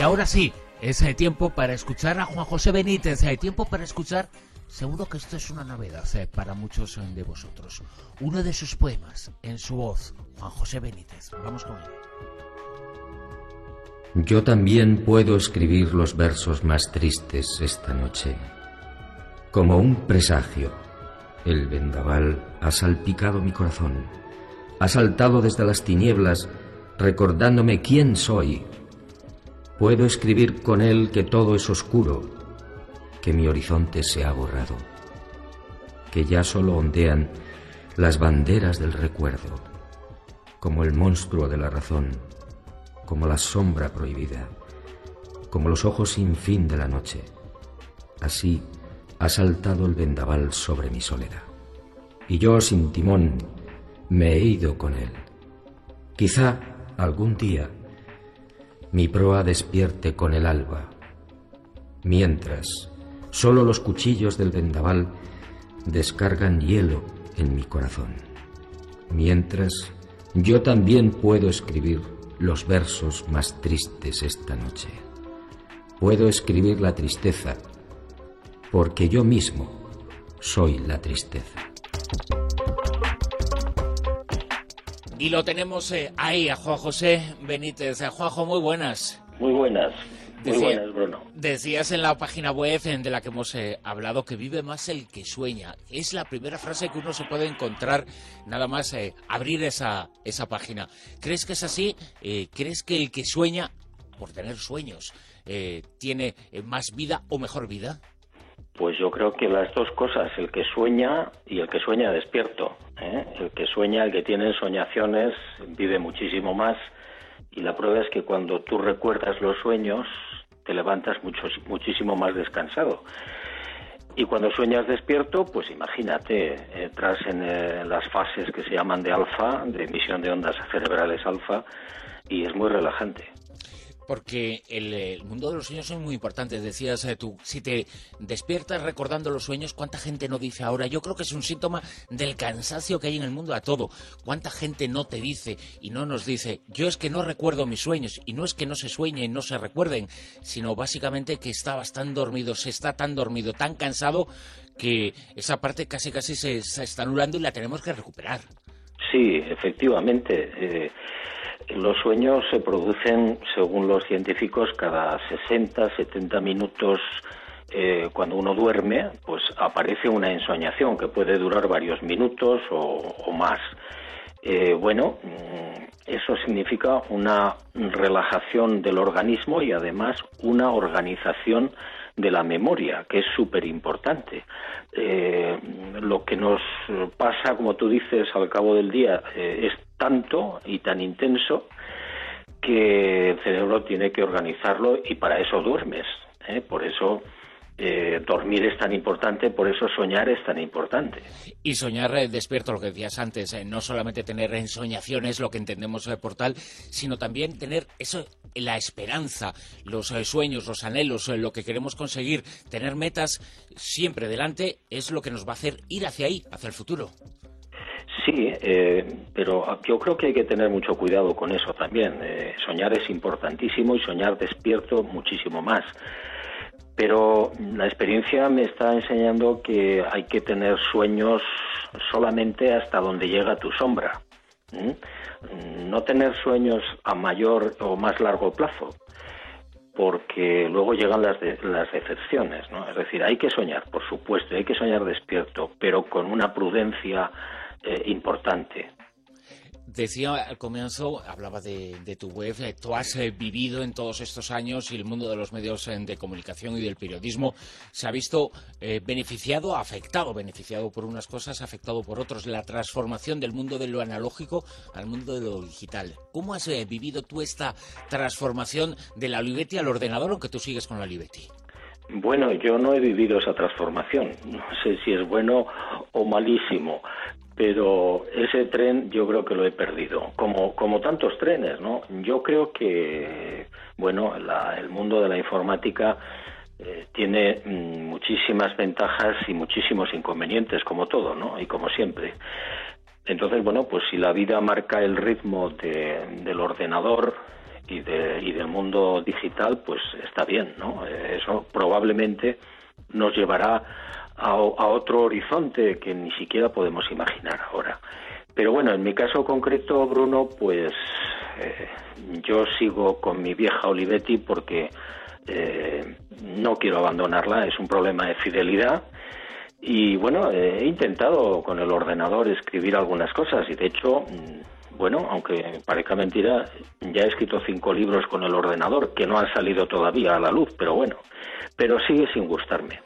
ahora sí, es tiempo para escuchar a Juan José Benítez, tiempo para escuchar, seguro que esto es una novedad para muchos de vosotros, uno de sus poemas, en su voz, Juan José Benítez. Vamos con él. Yo también puedo escribir los versos más tristes esta noche. Como un presagio, el vendaval ha salpicado mi corazón, ha saltado desde las tinieblas, recordándome quién soy. Puedo escribir con él que todo es oscuro, que mi horizonte se ha borrado, que ya solo ondean las banderas del recuerdo, como el monstruo de la razón, como la sombra prohibida, como los ojos sin fin de la noche. Así ha saltado el vendaval sobre mi soledad. Y yo, sin timón, me he ido con él. Quizá algún día mi proa despierte con el alba. Mientras, solo los cuchillos del vendaval descargan hielo en mi corazón. Mientras, yo también puedo escribir los versos más tristes esta noche. Puedo escribir la tristeza, porque yo mismo soy la tristeza. Y lo tenemos ahí, a Juan José Benítez. Juanjo, muy buenas. Muy buenas. Muy buenas, Bruno. Decías en la página web de la que hemos hablado que vive más el que sueña. Es la primera frase que uno se puede encontrar nada más abrir esa página. ¿Crees que es así? ¿Crees que el que sueña, por tener sueños, tiene más vida o mejor vida? Pues yo creo que las dos cosas, el que sueña y el que sueña despierto. El que sueña, el que tiene soñaciones, vive muchísimo más. Y la prueba es que cuando tú recuerdas los sueños, te levantas muchísimo más descansado. Y cuando sueñas despierto, pues imagínate, entras en las fases que se llaman de alfa, de emisión de ondas cerebrales alfa, y es muy relajante. Porque el mundo de los sueños es muy importante. Decías tú, si te despiertas recordando los sueños, ¿cuánta gente no dice ahora? Yo creo que es un síntoma del cansancio que hay en el mundo a todo. ¿Cuánta gente no te dice y no nos dice, yo es que no recuerdo mis sueños? Y no es que no se sueñen, no se recuerden, sino básicamente que estabas tan dormido, se está tan dormido, tan cansado, que esa parte casi se está anulando y la tenemos que recuperar. Sí, efectivamente. Los sueños se producen, según los científicos, cada 60, 70 minutos. Cuando uno duerme, pues aparece una ensoñación que puede durar varios minutos o más. Eso significa una relajación del organismo y además una organización de la memoria, que es súper importante. Lo que nos pasa, como tú dices, al cabo del día es tanto y tan intenso que el cerebro tiene que organizarlo y para eso duermes. Por eso dormir es tan importante, por eso soñar es tan importante. Y soñar despierto, lo que decías antes, no solamente tener ensoñaciones, lo que entendemos por tal, sino también tener eso, la esperanza, los sueños, los anhelos, lo que queremos conseguir, tener metas siempre delante, es lo que nos va a hacer ir hacia ahí, hacia el futuro. Sí, pero yo creo que hay que tener mucho cuidado con eso también. Soñar es importantísimo y soñar despierto muchísimo más. Pero la experiencia me está enseñando que hay que tener sueños solamente hasta donde llega tu sombra. No tener sueños a mayor o más largo plazo, porque luego llegan las decepciones, ¿no? Es decir, hay que soñar, por supuesto, hay que soñar despierto, pero con una prudencia importante. Decía al comienzo, hablaba de tu web, tú has vivido en todos estos años y el mundo de los medios de comunicación y del periodismo se ha visto beneficiado por unas cosas, afectado por otras, la transformación del mundo de lo analógico al mundo de lo digital. ¿Cómo has vivido tú esta transformación de la Olivetti al ordenador, aunque tú sigues con la Olivetti? Bueno, yo no he vivido esa transformación, no sé si es bueno o malísimo, pero ese tren yo creo que lo he perdido, como tantos trenes, ¿no? Yo creo que, bueno, el mundo de la informática tiene muchísimas ventajas y muchísimos inconvenientes, como todo, ¿no? Y como siempre. Entonces, bueno, pues si la vida marca el ritmo del ordenador y del mundo digital, pues está bien, ¿no? Eso probablemente nos llevará a otro horizonte que ni siquiera podemos imaginar ahora. Pero bueno, en mi caso concreto, Bruno, pues yo sigo con mi vieja Olivetti porque no quiero abandonarla, es un problema de fidelidad. Y bueno, he intentado con el ordenador escribir algunas cosas y de hecho, bueno, aunque parezca mentira, ya he escrito 5 libros con el ordenador que no han salido todavía a la luz, pero bueno, pero sigue sin gustarme.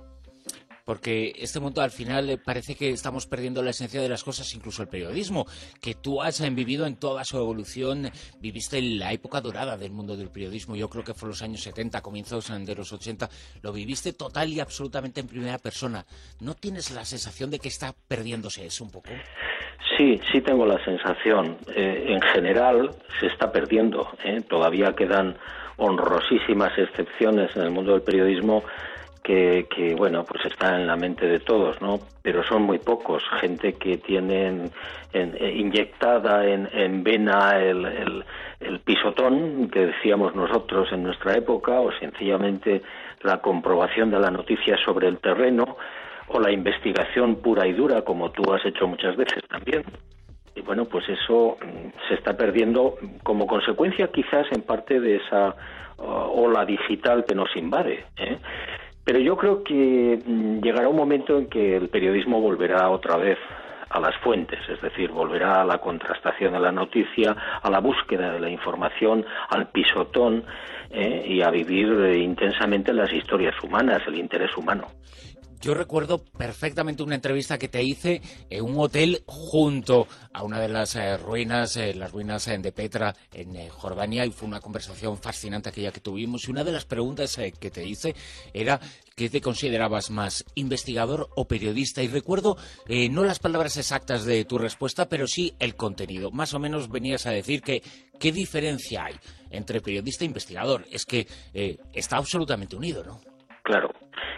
Porque este mundo al final parece que estamos perdiendo la esencia de las cosas, incluso el periodismo, que tú has vivido en toda su evolución, viviste en la época dorada del mundo del periodismo, yo creo que fue los años 70, comienzos de los 80, lo viviste total y absolutamente en primera persona. ¿No tienes la sensación de que está perdiéndose eso un poco? Sí, sí tengo la sensación. En general se está perdiendo, ¿eh? Todavía quedan honrosísimas excepciones en el mundo del periodismo que bueno, pues están en la mente de todos, ¿no? Pero son muy pocos, gente que tienen inyectada en vena el pisotón que decíamos nosotros en nuestra época, o sencillamente la comprobación de la noticia sobre el terreno, o la investigación pura y dura, como tú has hecho muchas veces también. Y bueno, pues eso se está perdiendo como consecuencia quizás en parte de esa ola digital que nos invade, ¿eh? Pero yo creo que llegará un momento en que el periodismo volverá otra vez a las fuentes, es decir, volverá a la contrastación de la noticia, a la búsqueda de la información, al pisotón, y a vivir intensamente las historias humanas, el interés humano. Yo recuerdo perfectamente una entrevista que te hice en un hotel junto a una de las ruinas, las ruinas de Petra en Jordania, y fue una conversación fascinante aquella que tuvimos. Y una de las preguntas que te hice era ¿qué te considerabas más, investigador o periodista? Y recuerdo no las palabras exactas de tu respuesta, pero sí el contenido. Más o menos venías a decir que ¿qué diferencia hay entre periodista e investigador? Es que está absolutamente unido, ¿no? Claro.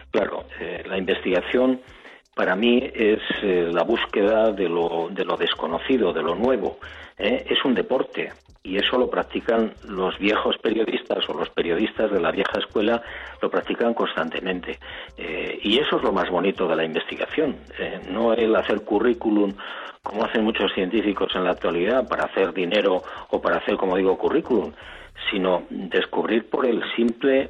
La investigación para mí es la búsqueda de lo desconocido, de lo nuevo. Es un deporte y eso lo practican los viejos periodistas o los periodistas de la vieja escuela, lo practican constantemente. Y eso es lo más bonito de la investigación, no el hacer currículum como hacen muchos científicos en la actualidad para hacer dinero o para hacer, como digo, currículum, sino descubrir por el simple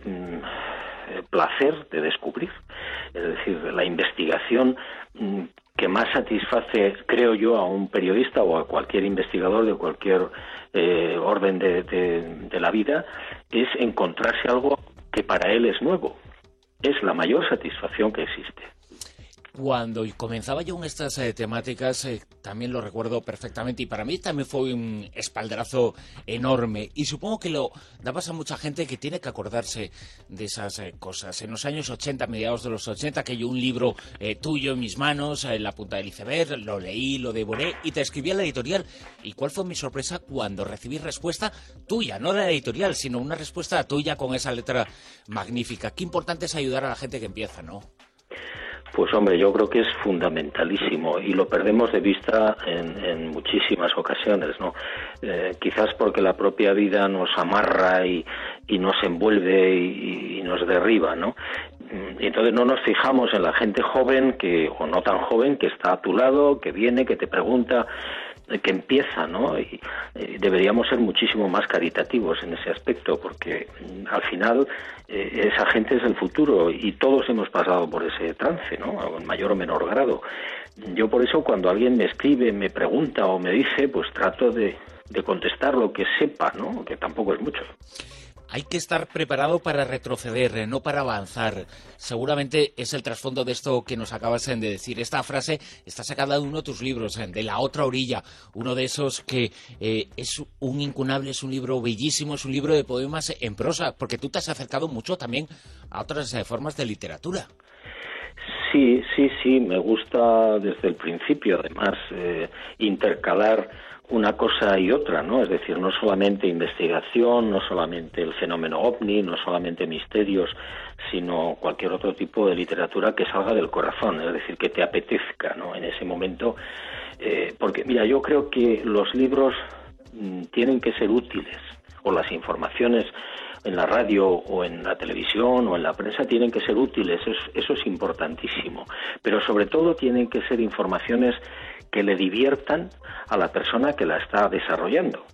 placer de descubrir. Es decir, la investigación que más satisface, creo yo, a un periodista o a cualquier investigador de cualquier orden de la vida, es encontrarse algo que para él es nuevo. Es la mayor satisfacción que existe. Cuando comenzaba yo en estas temáticas, también lo recuerdo perfectamente, y para mí también fue un espaldarazo enorme, y supongo que lo dabas a mucha gente que tiene que acordarse de esas cosas. En los años 80, mediados de los 80, que yo un libro tuyo en mis manos, en la punta del iceberg, lo leí, lo devoré, y te escribí a la editorial. ¿Y cuál fue mi sorpresa cuando recibí respuesta tuya? No de la editorial, sino una respuesta tuya con esa letra magnífica. Qué importante es ayudar a la gente que empieza, ¿no? Pues hombre, yo creo que es fundamentalísimo y lo perdemos de vista en muchísimas ocasiones, ¿no? Quizás porque la propia vida nos amarra y nos envuelve y nos derriba, ¿no? Y entonces no nos fijamos en la gente joven o no tan joven que está a tu lado, que viene, que te pregunta, que empieza, ¿no? Y deberíamos ser muchísimo más caritativos en ese aspecto, porque al final esa gente es el futuro y todos hemos pasado por ese trance, ¿no? En mayor o menor grado. Yo por eso cuando alguien me escribe, me pregunta o me dice, pues trato de contestar lo que sepa, ¿no? Que tampoco es mucho. Hay que estar preparado para retroceder, no para avanzar. Seguramente es el trasfondo de esto que nos acabas de decir. Esta frase está sacada de uno de tus libros, de La otra orilla. Uno de esos que es un incunable, es un libro bellísimo, es un libro de poemas en prosa, porque tú te has acercado mucho también a otras formas de literatura. Sí, me gusta desde el principio, además, intercalar una cosa y otra, ¿no? Es decir, no solamente investigación, no solamente el fenómeno ovni, no solamente misterios, sino cualquier otro tipo de literatura que salga del corazón, es decir, que te apetezca, ¿no? En ese momento, porque, mira, yo creo que los libros tienen que ser útiles, o las informaciones en la radio o en la televisión o en la prensa tienen que ser útiles, eso es importantísimo, pero sobre todo tienen que ser informaciones que le diviertan a la persona que la está desarrollando.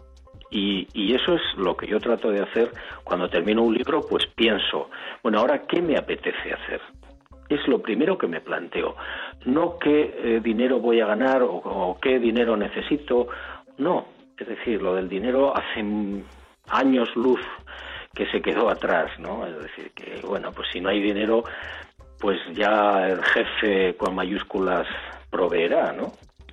Y eso es lo que yo trato de hacer cuando termino un libro, pues pienso, bueno, ahora, ¿qué me apetece hacer? Es lo primero que me planteo. No qué dinero voy a ganar o qué dinero necesito, no. Es decir, lo del dinero hace años luz que se quedó atrás, ¿no? Es decir, que bueno, pues si no hay dinero, pues ya el jefe con mayúsculas proveerá, ¿no?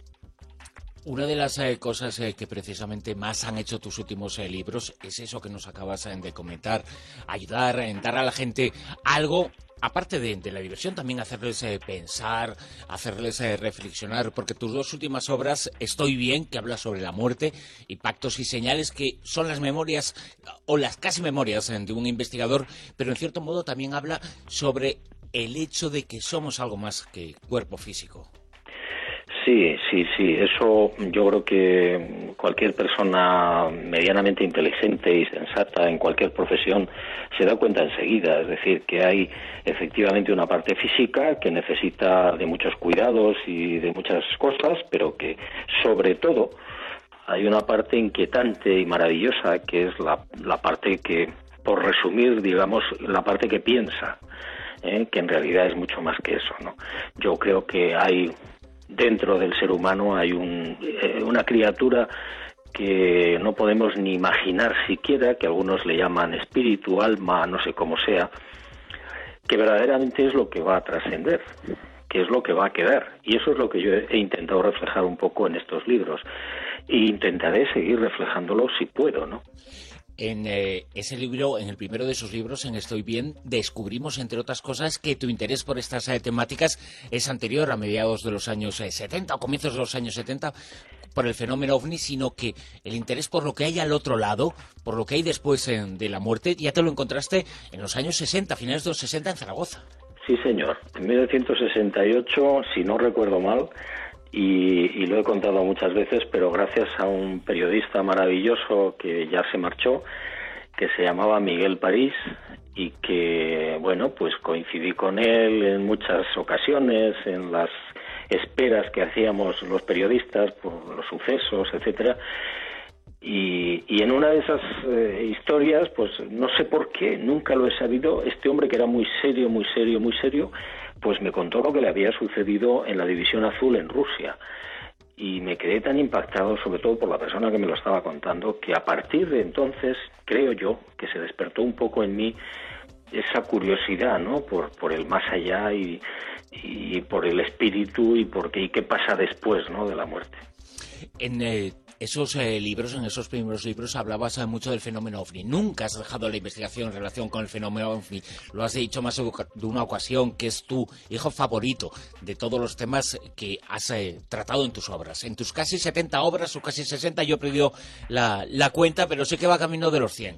Una de las cosas que precisamente más han hecho tus últimos libros es eso que nos acabas de comentar, ayudar, dar a la gente algo, aparte de la diversión, también hacerles pensar, hacerles reflexionar, porque tus dos últimas obras, Estoy bien, que habla sobre la muerte, y Pactos y señales, que son las memorias, o las casi memorias de un investigador, pero en cierto modo también habla sobre el hecho de que somos algo más que cuerpo físico. Sí, eso yo creo que cualquier persona medianamente inteligente y sensata en cualquier profesión se da cuenta enseguida, es decir, que hay efectivamente una parte física que necesita de muchos cuidados y de muchas cosas, pero que sobre todo hay una parte inquietante y maravillosa que es la parte que, por resumir, digamos, la parte que piensa, que en realidad es mucho más que eso, ¿no? Yo creo que hay dentro del ser humano hay una criatura que no podemos ni imaginar siquiera, que algunos le llaman espíritu, alma, no sé cómo sea, que verdaderamente es lo que va a trascender, que es lo que va a quedar. Y eso es lo que yo he intentado reflejar un poco en estos libros. E intentaré seguir reflejándolo si puedo, ¿no? En ese libro, en el primero de esos libros, en Estoy bien, descubrimos, entre otras cosas, que tu interés por estas temáticas es anterior a mediados de los años 70 o comienzos de los años 70 por el fenómeno OVNI, sino que el interés por lo que hay al otro lado, por lo que hay después de la muerte, ya te lo encontraste en los años 60, finales de los 60 en Zaragoza. Sí, señor. En 1968, si no recuerdo mal, y lo he contado muchas veces, pero gracias a un periodista maravilloso que ya se marchó, que se llamaba Miguel París, y que, bueno, pues coincidí con él en muchas ocasiones, en las esperas que hacíamos los periodistas por los sucesos, etcétera. Y en una de esas historias, pues no sé por qué, nunca lo he sabido, este hombre que era muy serio, pues me contó lo que le había sucedido en la División Azul en Rusia. Y me quedé tan impactado, sobre todo por la persona que me lo estaba contando, que a partir de entonces, creo yo, que se despertó un poco en mí esa curiosidad, ¿no? Por el más allá y por el espíritu y qué pasa después, ¿no?, de la muerte. En esos libros, en esos primeros libros, hablabas mucho del fenómeno OVNI. Nunca has dejado la investigación en relación con el fenómeno OVNI. Lo has dicho más de una ocasión, que es tu hijo favorito de todos los temas que has tratado en tus obras. En tus casi 70 obras, o casi 60, yo he perdido la cuenta, pero sé que va camino de los 100.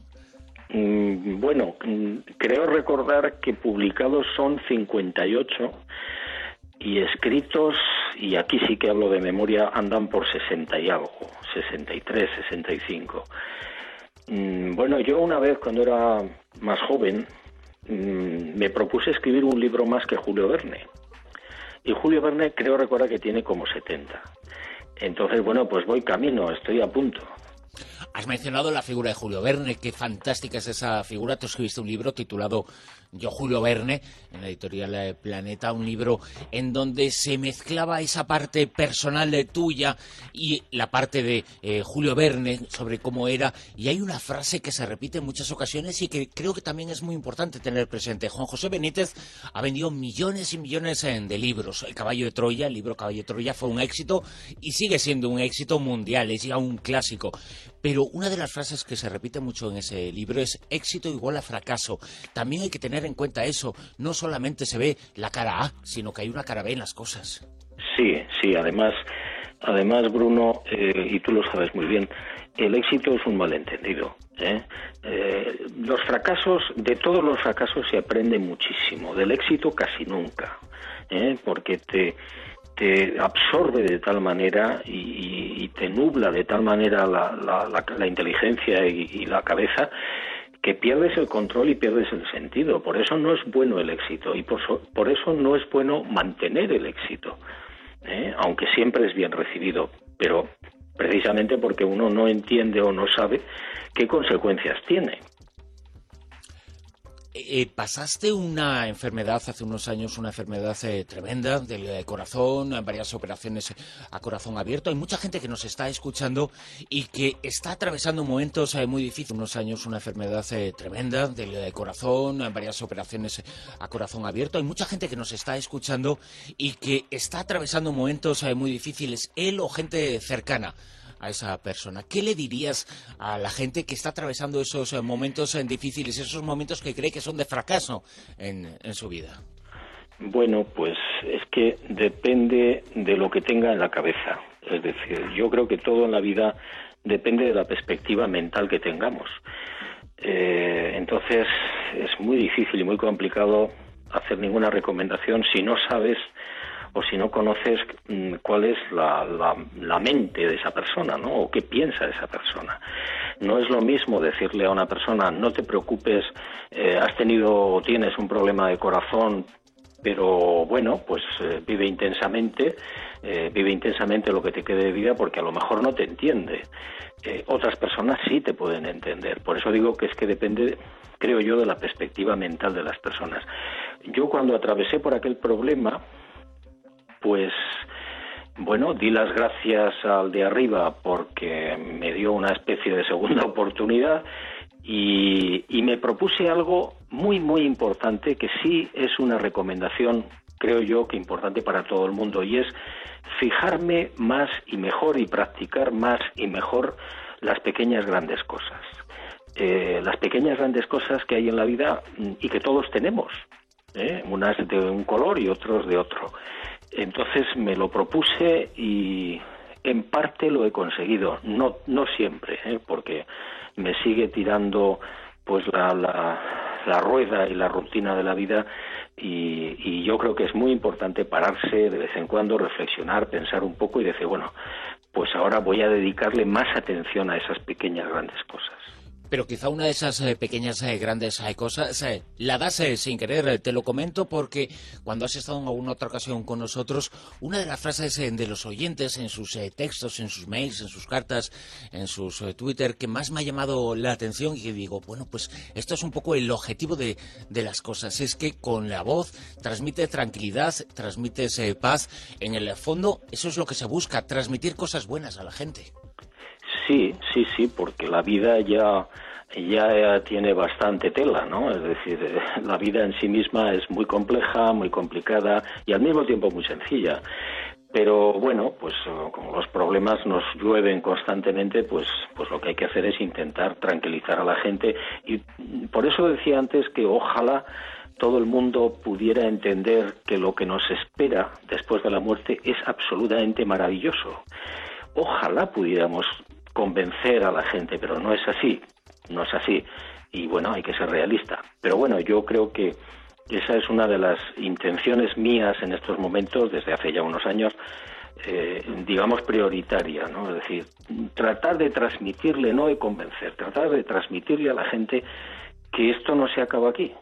Bueno, creo recordar que publicados son 58 y escritos, y aquí sí que hablo de memoria, andan por 60 y algo, 63, 65. Bueno, yo una vez, cuando era más joven, me propuse escribir un libro más que Julio Verne. Y Julio Verne creo recordar que tiene como 70. Entonces, bueno, pues voy camino, estoy a punto. Has mencionado la figura de Julio Verne, qué fantástica es esa figura. Tú escribiste un libro titulado Yo, Julio Verne, en la editorial Planeta, un libro en donde se mezclaba esa parte personal de tuya y la parte de Julio Verne, sobre cómo era. Y hay una frase que se repite en muchas ocasiones y que creo que también es muy importante tener presente. Juan José Benítez ha vendido millones y millones de libros. El Caballo de Troya, el libro Caballo de Troya, fue un éxito y sigue siendo un éxito mundial, es ya un clásico. Pero una de las frases que se repite mucho en ese libro es: éxito igual a fracaso. También hay que tener en cuenta eso. No solamente se ve la cara A, sino que hay una cara B en las cosas. Sí, además Bruno, y tú lo sabes muy bien, el éxito es un malentendido. Los fracasos, de todos los fracasos se aprende muchísimo, del éxito casi nunca, porque te absorbe de tal manera y te nubla de tal manera la inteligencia y la cabeza, que pierdes el control y pierdes el sentido. Por eso no es bueno el éxito, y por eso no es bueno mantener el éxito, aunque siempre es bien recibido, pero precisamente porque uno no entiende o no sabe qué consecuencias tiene. Pasaste una enfermedad hace unos años, una enfermedad tremenda del corazón, varias operaciones a corazón abierto. Hay mucha gente que nos está escuchando y que está atravesando momentos muy difíciles. Unos años, una enfermedad tremenda del corazón, varias operaciones a corazón abierto. Hay mucha gente que nos está escuchando y que está atravesando momentos muy difíciles, él o gente cercana a esa persona. ¿Qué le dirías a la gente que está atravesando esos momentos difíciles, esos momentos que cree que son de fracaso en su vida? Bueno, pues es que depende de lo que tenga en la cabeza. Es decir, yo creo que todo en la vida depende de la perspectiva mental que tengamos. Entonces es muy difícil y muy complicado hacer ninguna recomendación si no sabes o si no conoces cuál es la mente de esa persona, ¿no? O qué piensa esa persona. No es lo mismo decirle a una persona: no te preocupes, has tenido o tienes un problema de corazón, pero bueno, pues vive intensamente lo que te quede de vida, porque a lo mejor no te entiende. Otras personas sí te pueden entender. Por eso digo que es que depende, creo yo, de la perspectiva mental de las personas. Yo, cuando atravesé por aquel problema, pues bueno, di las gracias al de arriba porque me dio una especie de segunda oportunidad, y me propuse algo muy, muy importante, que sí es una recomendación, creo yo, que importante para todo el mundo, y es fijarme más y mejor y practicar más y mejor las pequeñas grandes cosas. Las pequeñas grandes cosas que hay en la vida y que todos tenemos, unas de un color y otros de otro. Entonces me lo propuse y en parte lo he conseguido, no siempre, porque me sigue tirando pues la rueda y la rutina de la vida, y yo creo que es muy importante pararse de vez en cuando, reflexionar, pensar un poco y decir, bueno, pues ahora voy a dedicarle más atención a esas pequeñas grandes cosas. Pero quizá una de esas pequeñas grandes cosas la das sin querer. Te lo comento porque cuando has estado en alguna otra ocasión con nosotros, una de las frases de los oyentes en sus textos, en sus mails, en sus cartas, en sus Twitter, que más me ha llamado la atención, y que digo, bueno, pues esto es un poco el objetivo de las cosas, es que con la voz transmite tranquilidad, transmites paz. En el fondo, eso es lo que se busca, transmitir cosas buenas a la gente. Sí, porque la vida ya tiene bastante tela, ¿no? Es decir, la vida en sí misma es muy compleja, muy complicada y al mismo tiempo muy sencilla. Pero bueno, pues como los problemas nos llueven constantemente, pues lo que hay que hacer es intentar tranquilizar a la gente. Y por eso decía antes que ojalá todo el mundo pudiera entender que lo que nos espera después de la muerte es absolutamente maravilloso. Ojalá pudiéramos convencer a la gente, pero no es así, y bueno, hay que ser realista. Pero bueno, yo creo que esa es una de las intenciones mías en estos momentos, desde hace ya unos años, digamos prioritaria, ¿no? Es decir, tratar de transmitirle, no de convencer, tratar de transmitirle a la gente que esto no se acaba aquí.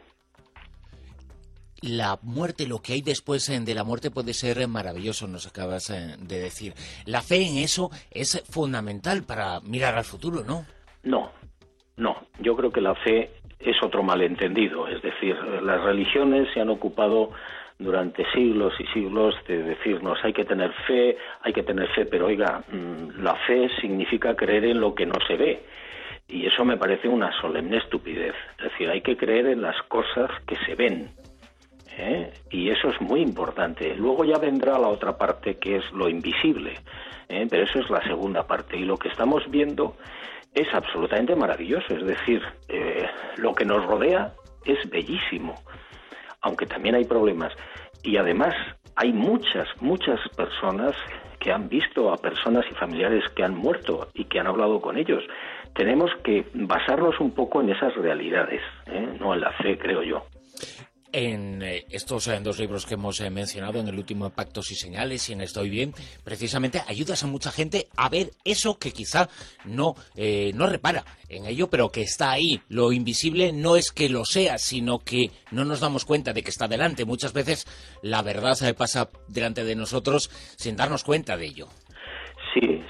La muerte, lo que hay después de la muerte puede ser maravilloso, nos acabas de decir. La fe en eso es fundamental para mirar al futuro, ¿no? No. Yo creo que la fe es otro malentendido. Es decir, las religiones se han ocupado durante siglos y siglos de decirnos hay que tener fe, pero oiga, la fe significa creer en lo que no se ve. Y eso me parece una solemne estupidez. Es decir, hay que creer en las cosas que se ven. Y eso es muy importante. Luego ya vendrá la otra parte, que es lo invisible, pero eso es la segunda parte, y lo que estamos viendo es absolutamente maravilloso. Es decir, lo que nos rodea es bellísimo, aunque también hay problemas, y además hay muchas personas que han visto a personas y familiares que han muerto y que han hablado con ellos. Tenemos que basarnos un poco en esas realidades, no en la fe, creo yo. En estos dos libros que hemos mencionado, en el último, Pactos y Señales, y en Estoy Bien, precisamente ayudas a mucha gente a ver eso que quizá no repara en ello, pero que está ahí. Lo invisible no es que lo sea, sino que no nos damos cuenta de que está delante. Muchas veces la verdad pasa delante de nosotros sin darnos cuenta de ello. Sí.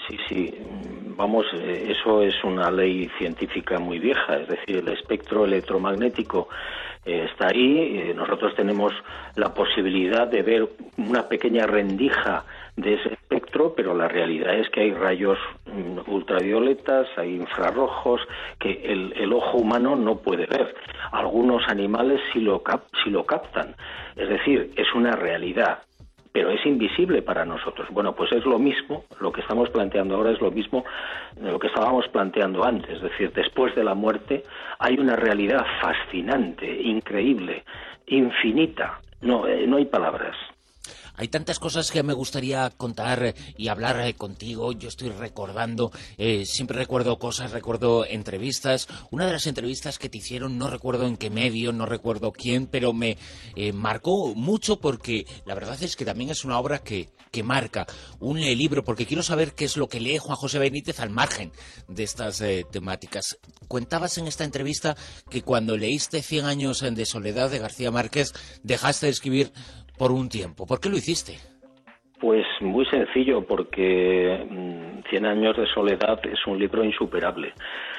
Vamos, eso es una ley científica muy vieja, es decir, el espectro electromagnético está ahí. Nosotros tenemos la posibilidad de ver una pequeña rendija de ese espectro, pero la realidad es que hay rayos ultravioletas, hay infrarrojos que el ojo humano no puede ver. Algunos animales sí lo captan, es decir, es una realidad, pero es invisible para nosotros. Bueno, pues es lo mismo, lo que estamos planteando ahora es lo mismo de lo que estábamos planteando antes, es decir, después de la muerte hay una realidad fascinante, increíble, infinita, no hay palabras. Hay tantas cosas que me gustaría contar y hablar contigo. Yo estoy recordando, siempre recuerdo cosas, recuerdo entrevistas. Una de las entrevistas que te hicieron, no recuerdo en qué medio, no recuerdo quién, pero me marcó mucho porque la verdad es que también es una obra que marca un libro, porque quiero saber qué es lo que lee Juan José Benítez al margen de estas temáticas. Cuentabas en esta entrevista que cuando leíste 100 años de soledad de García Márquez, dejaste de escribir por un tiempo. ¿Por qué lo hiciste? Pues muy sencillo, porque 100 años de soledad es un libro insuperable.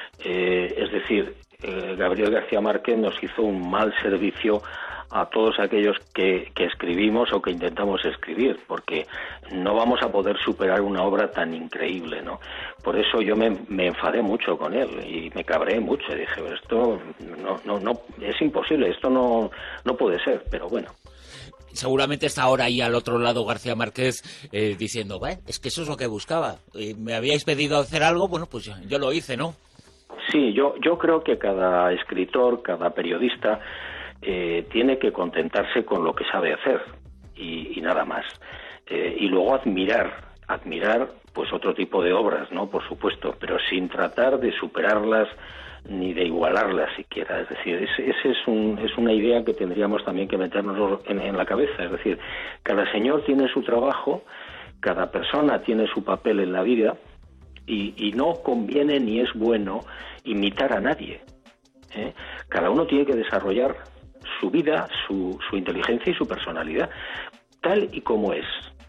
Es decir, Gabriel García Márquez nos hizo un mal servicio a todos aquellos que escribimos o que intentamos escribir, porque no vamos a poder superar una obra tan increíble, ¿no? Por eso yo me enfadé mucho con él y me cabreé mucho. Y dije, esto no es imposible, esto no puede ser, pero bueno. Seguramente está ahora ahí al otro lado García Márquez diciendo, es que eso es lo que buscaba. Me habíais pedido hacer algo, bueno, pues yo lo hice, ¿no? Sí, yo creo que cada escritor, cada periodista tiene que contentarse con lo que sabe hacer y nada más. Y luego admirar pues otro tipo de obras, ¿no? Por supuesto, pero sin tratar de superarlas ni de igualarlas siquiera. Es decir, es una idea que tendríamos también que meternos en la cabeza. Es decir, cada señor tiene su trabajo, cada persona tiene su papel en la vida y no conviene ni es bueno imitar a nadie. Cada uno tiene que desarrollar su vida, su inteligencia y su personalidad, tal y como es.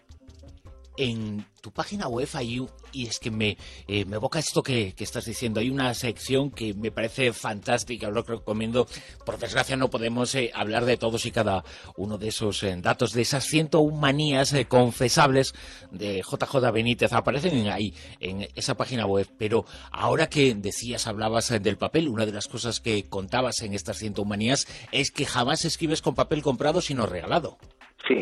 En tu página web hay, y es que me evoca esto que estás diciendo, hay una sección que me parece fantástica, lo recomiendo. Por desgracia no podemos hablar de todos y cada uno de esos datos, de esas 101 manías confesables de JJ Benítez, aparecen ahí, en esa página web. Pero ahora que hablabas del papel, una de las cosas que contabas en estas 101 manías es que jamás escribes con papel comprado, sino regalado. Sí.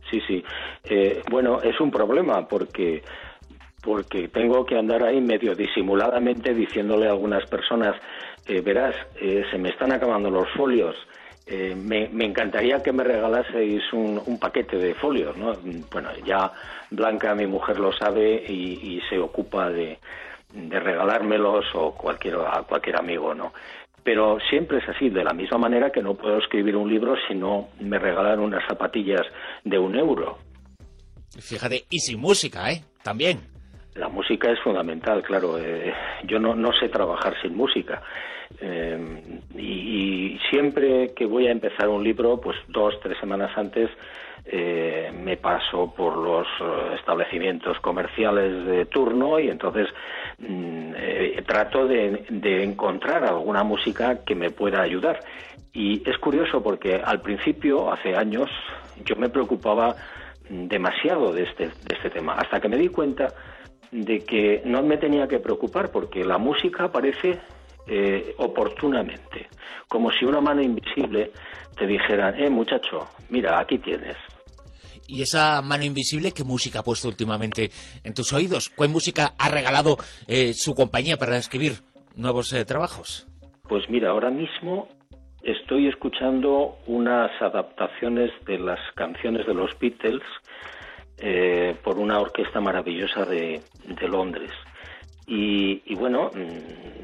Bueno, es un problema porque tengo que andar ahí medio disimuladamente diciéndole a algunas personas, verás, se me están acabando los folios, me encantaría que me regalaseis un paquete de folios, ¿no? Bueno, ya Blanca, mi mujer, lo sabe y se ocupa de regalármelos o a cualquier amigo, ¿no? Pero siempre es así, de la misma manera que no puedo escribir un libro si no me regalan unas zapatillas de €1. Fíjate, y sin música, también. La música es fundamental, claro. Yo no sé trabajar sin música. Y siempre que voy a empezar un libro, pues 2-3 semanas antes, me paso por los establecimientos comerciales de turno y entonces trato de encontrar alguna música que me pueda ayudar. Y es curioso porque al principio, hace años, yo me preocupaba demasiado de este tema, hasta que me di cuenta de que no me tenía que preocupar porque la música aparece oportunamente, como si una mano invisible te dijera, muchacho, mira, aquí tienes. ¿Y esa mano invisible qué música ha puesto últimamente en tus oídos? ¿Qué música ha regalado su compañía para escribir nuevos trabajos? Pues mira, ahora mismo estoy escuchando unas adaptaciones de las canciones de los Beatles por una orquesta maravillosa de Londres. Y bueno,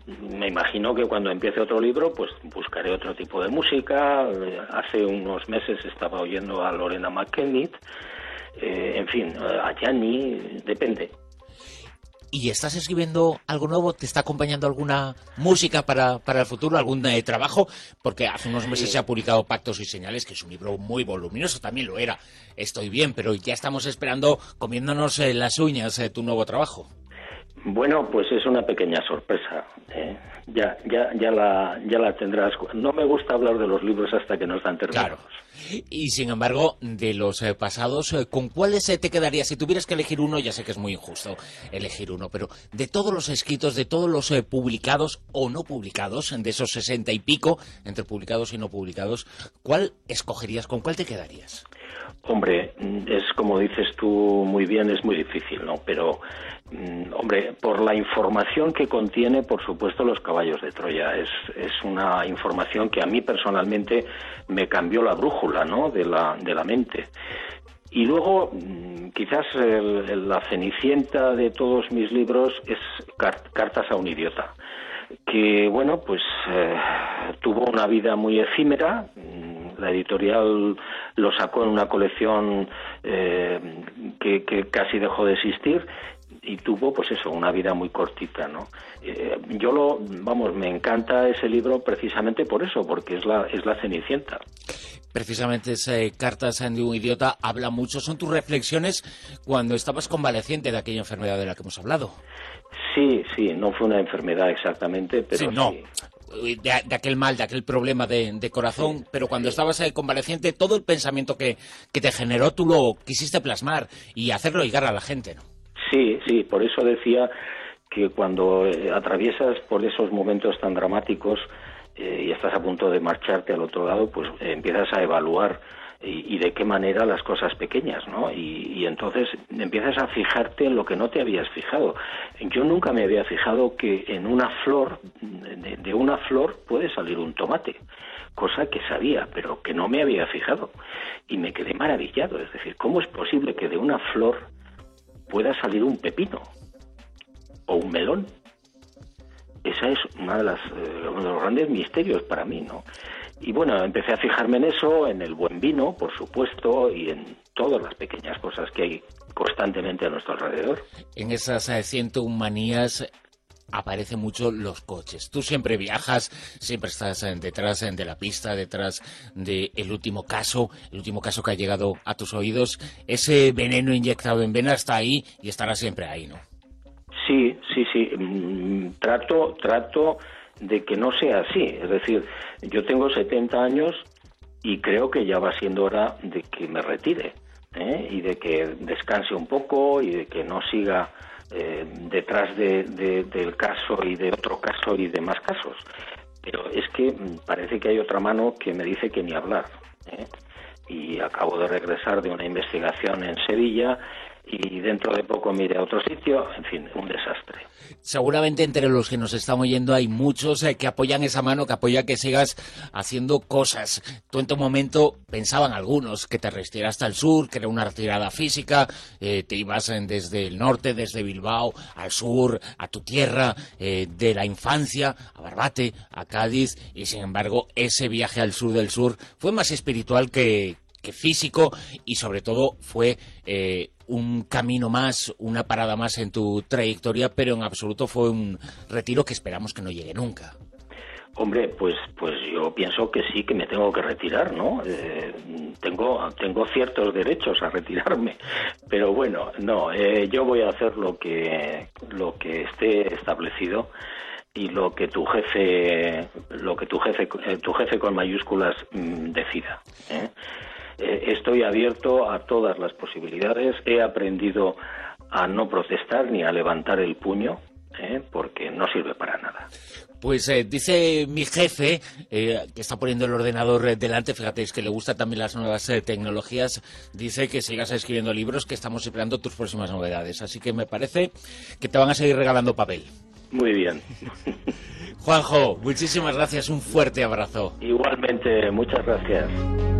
me imagino que cuando empiece otro libro, pues buscaré otro tipo de música. Hace unos meses estaba oyendo a Lorena McKennitt, en fin, a Gianni, depende. ¿Y estás escribiendo algo nuevo? ¿Te está acompañando alguna música para el futuro, algún trabajo? Porque hace unos meses se ha publicado Pactos y Señales, que es un libro muy voluminoso, también lo era. Estoy bien, pero ya estamos esperando, comiéndonos las uñas, tu nuevo trabajo. Bueno, pues es una pequeña sorpresa. Ya la tendrás. No me gusta hablar de los libros hasta que no están terminados. Claro. Y sin embargo, de los pasados, ¿con cuáles te quedarías? Si tuvieras que elegir uno, ya sé que es muy injusto elegir uno, pero de todos los escritos, de todos los publicados o no publicados, de esos 60 y pico, entre publicados y no publicados, ¿cuál escogerías? ¿Con cuál te quedarías? Hombre, es como dices tú muy bien, es muy difícil, ¿no? Pero, hombre, por la información que contiene, por supuesto, Los caballos de Troya. Es una información que a mí personalmente me cambió la brújula, ¿no? de la mente. Y luego, quizás la cenicienta de todos mis libros es Cartas a un idiota, que, bueno, pues tuvo una vida muy efímera. La editorial lo sacó en una colección que casi dejó de existir y tuvo, pues eso, una vida muy cortita, ¿no? Me encanta ese libro precisamente por eso, porque es la Cenicienta. Precisamente Cartas de un idiota habla mucho. ¿Son tus reflexiones cuando estabas convaleciente de aquella enfermedad de la que hemos hablado? Sí, no fue una enfermedad exactamente, pero sí. No. Sí. De aquel mal, de aquel problema de corazón, sí, pero cuando estabas convaleciente, todo el pensamiento que te generó, tú lo quisiste plasmar y hacerlo llegar a la gente, ¿no? Sí, por eso decía que cuando atraviesas por esos momentos tan dramáticos y estás a punto de marcharte al otro lado, pues empiezas a evaluar y de qué manera las cosas pequeñas, ¿no? Y entonces empiezas a fijarte en lo que no te habías fijado. Yo nunca me había fijado que en una flor, de una flor puede salir un tomate, cosa que sabía, pero que no me había fijado. Y me quedé maravillado, es decir, ¿cómo es posible que de una flor pueda salir un pepino o un melón? Esa es uno de los grandes misterios para mí, ¿no? Y bueno, empecé a fijarme en eso, en el buen vino, por supuesto, y en todas las pequeñas cosas que hay constantemente a nuestro alrededor. En esas 101 manías aparecen mucho los coches. Tú siempre viajas, siempre estás detrás de la pista, detrás del último caso que ha llegado a tus oídos. Ese veneno inyectado en vena está ahí y estará siempre ahí, ¿no? Sí. Trato de que no sea así. Es decir, yo tengo 70 años y creo que ya va siendo hora de que me retire, y de que descanse un poco y de que no siga detrás del caso y de otro caso y de más casos. Pero es que parece que hay otra mano que me dice que ni hablar, y acabo de regresar de una investigación en Sevilla y dentro de poco me iré a otro sitio, en fin, un desastre. Seguramente entre los que nos están oyendo hay muchos que apoyan esa mano, que apoyan que sigas haciendo cosas. Tú en tu momento pensaban algunos que te retiraste al sur, que era una retirada física, te ibas desde el norte, desde Bilbao, al sur, a tu tierra, de la infancia, a Barbate, a Cádiz, y sin embargo ese viaje al sur del sur fue más espiritual que físico y sobre todo fue un camino más, una parada más en tu trayectoria, pero en absoluto fue un retiro que esperamos que no llegue nunca. Hombre, pues yo pienso que sí, que me tengo que retirar, ¿no? Tengo ciertos derechos a retirarme, pero bueno, no, yo voy a hacer lo que esté establecido y lo que tu jefe con mayúsculas decida, Estoy abierto a todas las posibilidades. He aprendido a no protestar ni a levantar el puño, porque no sirve para nada. Pues dice mi jefe, que está poniendo el ordenador delante, fíjate, es que le gustan también las nuevas tecnologías, dice que sigas escribiendo libros, que estamos esperando tus próximas novedades. Así que me parece que te van a seguir regalando papel. Muy bien. Juanjo, muchísimas gracias, un fuerte abrazo. Igualmente, muchas gracias.